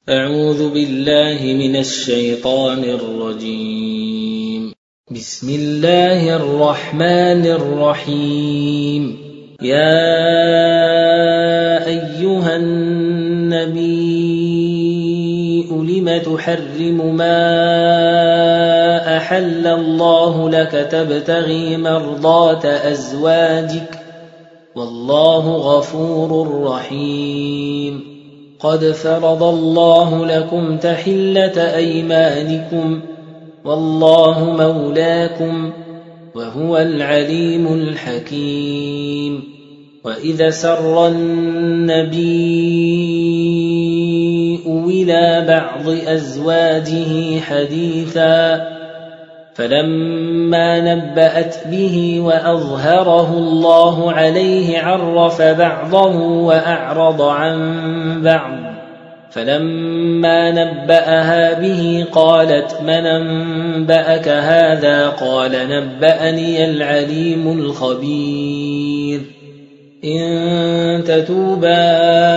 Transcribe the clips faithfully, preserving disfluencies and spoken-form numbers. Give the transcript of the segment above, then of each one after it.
أعوذ بالله من الشيطان الرجيم. بسم الله الرحمن الرحيم. يا أيها النبي لم تحرم ما أحل الله لك تبتغي مرضات أزواجك والله غفور رحيم. قد فرض الله لكم تحلة أيمانكم والله مولاكم وهو العليم الحكيم. وإذا سر النبي إلى بعض أزواجه حديثا فلما نبأت به وأظهره الله عليه عرف بعضه وأعرض عن بعض فلما نبأها به قالت من أنبأك هذا قال نبأني العليم الخبير. إن تتوبا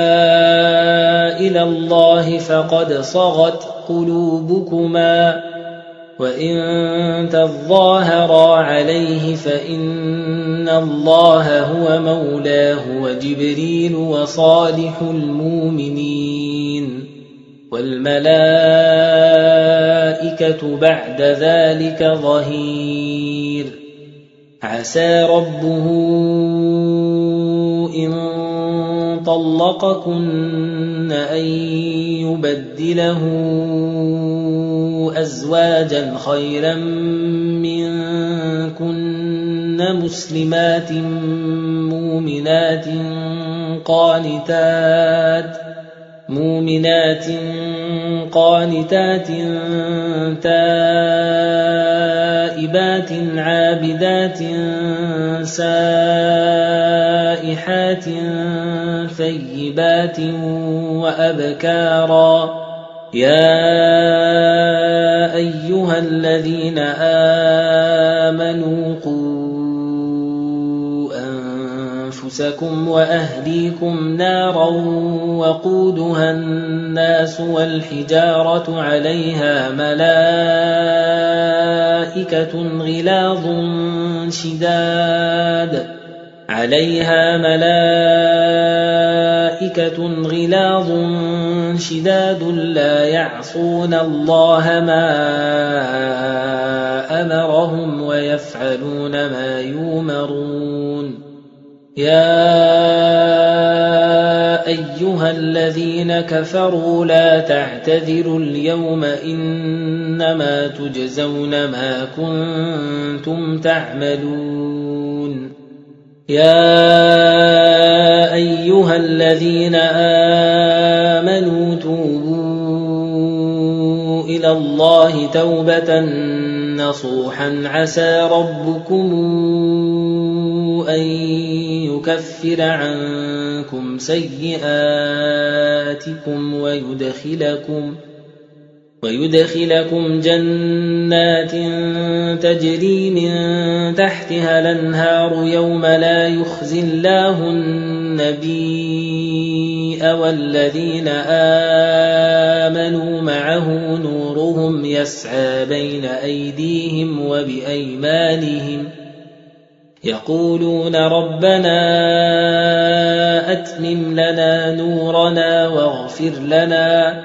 إلى الله فقد صغت قلوبكما وإن تظاهرا عليه فإن الله هو مولاه وجبريل وصالح المؤمنين والملائكة بعد ذلك ظهير. عسى ربه إن طلقكن أن يبدله أزواجا خيرا منكن مسلمات مؤمنات قانتات مؤمنات قانتات تائبات عابدات سائحات ثيبات وأبكارا. يا أيها الذين آمنوا قوا أنفسكم وأهليكم نارا وقودها الناس والحجارة عليها ملائكة غلاظ شداد عليها ملائكة غلاظ شداد لا يعصون الله ما أمرهم ويفعلون ما يؤمرون. يا أيها الذين كفروا لا تعتذروا اليوم إنما تجزون ما كنتم تعملون. يا أيها الذين آمنوا توبوا إلى الله توبة نصوحا عسى ربكم أن يكفر عنكم سيئاتكم ويدخلكم ويدخلكم جنات تجري من تحتها الأنهار يوم لا يخزي الله النبي والذين آمنوا معه نورهم يسعى بين أيديهم وبأيمانهم يقولون ربنا أتمم لنا نورنا واغفر لنا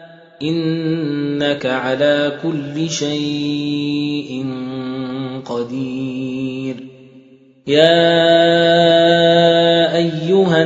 إنك على كل شيء قدير. يا أيها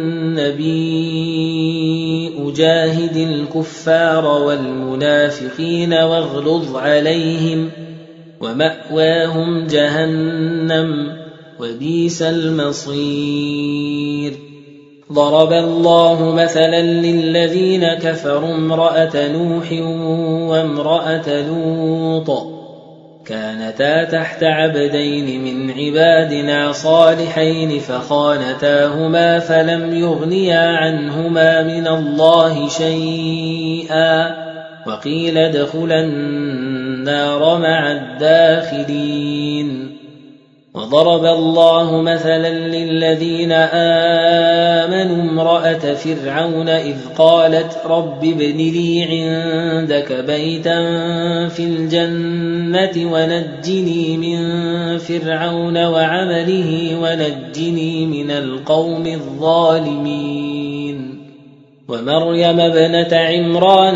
النبي جاهد الكفار والمنافقين واغلظ عليهم ومأواهم جهنم وبئس المصير. ضرب الله مثلا للذين كفروا امرأة نوح وامرأة لوط كانتا تحت عبدين من عبادنا صالحين فخانتاهما فلم يغنيا عنهما من الله شيئا وقيل ادخلا النار مع الداخلين. وضرب الله مثلا للذين آمنوا امرأة فرعون إذ قالت رب ابن لي عندك بيتا في الجنة ونجني من فرعون وعمله ونجني من القوم الظالمين ومريم ابنة عمران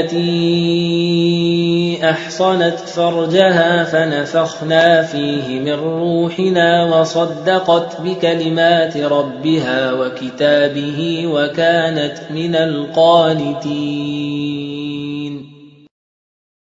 التي أحصنت فرجها فنفخنا فيه من روحنا وصدقت بكلمات ربها وكتابه وكانت من القانتين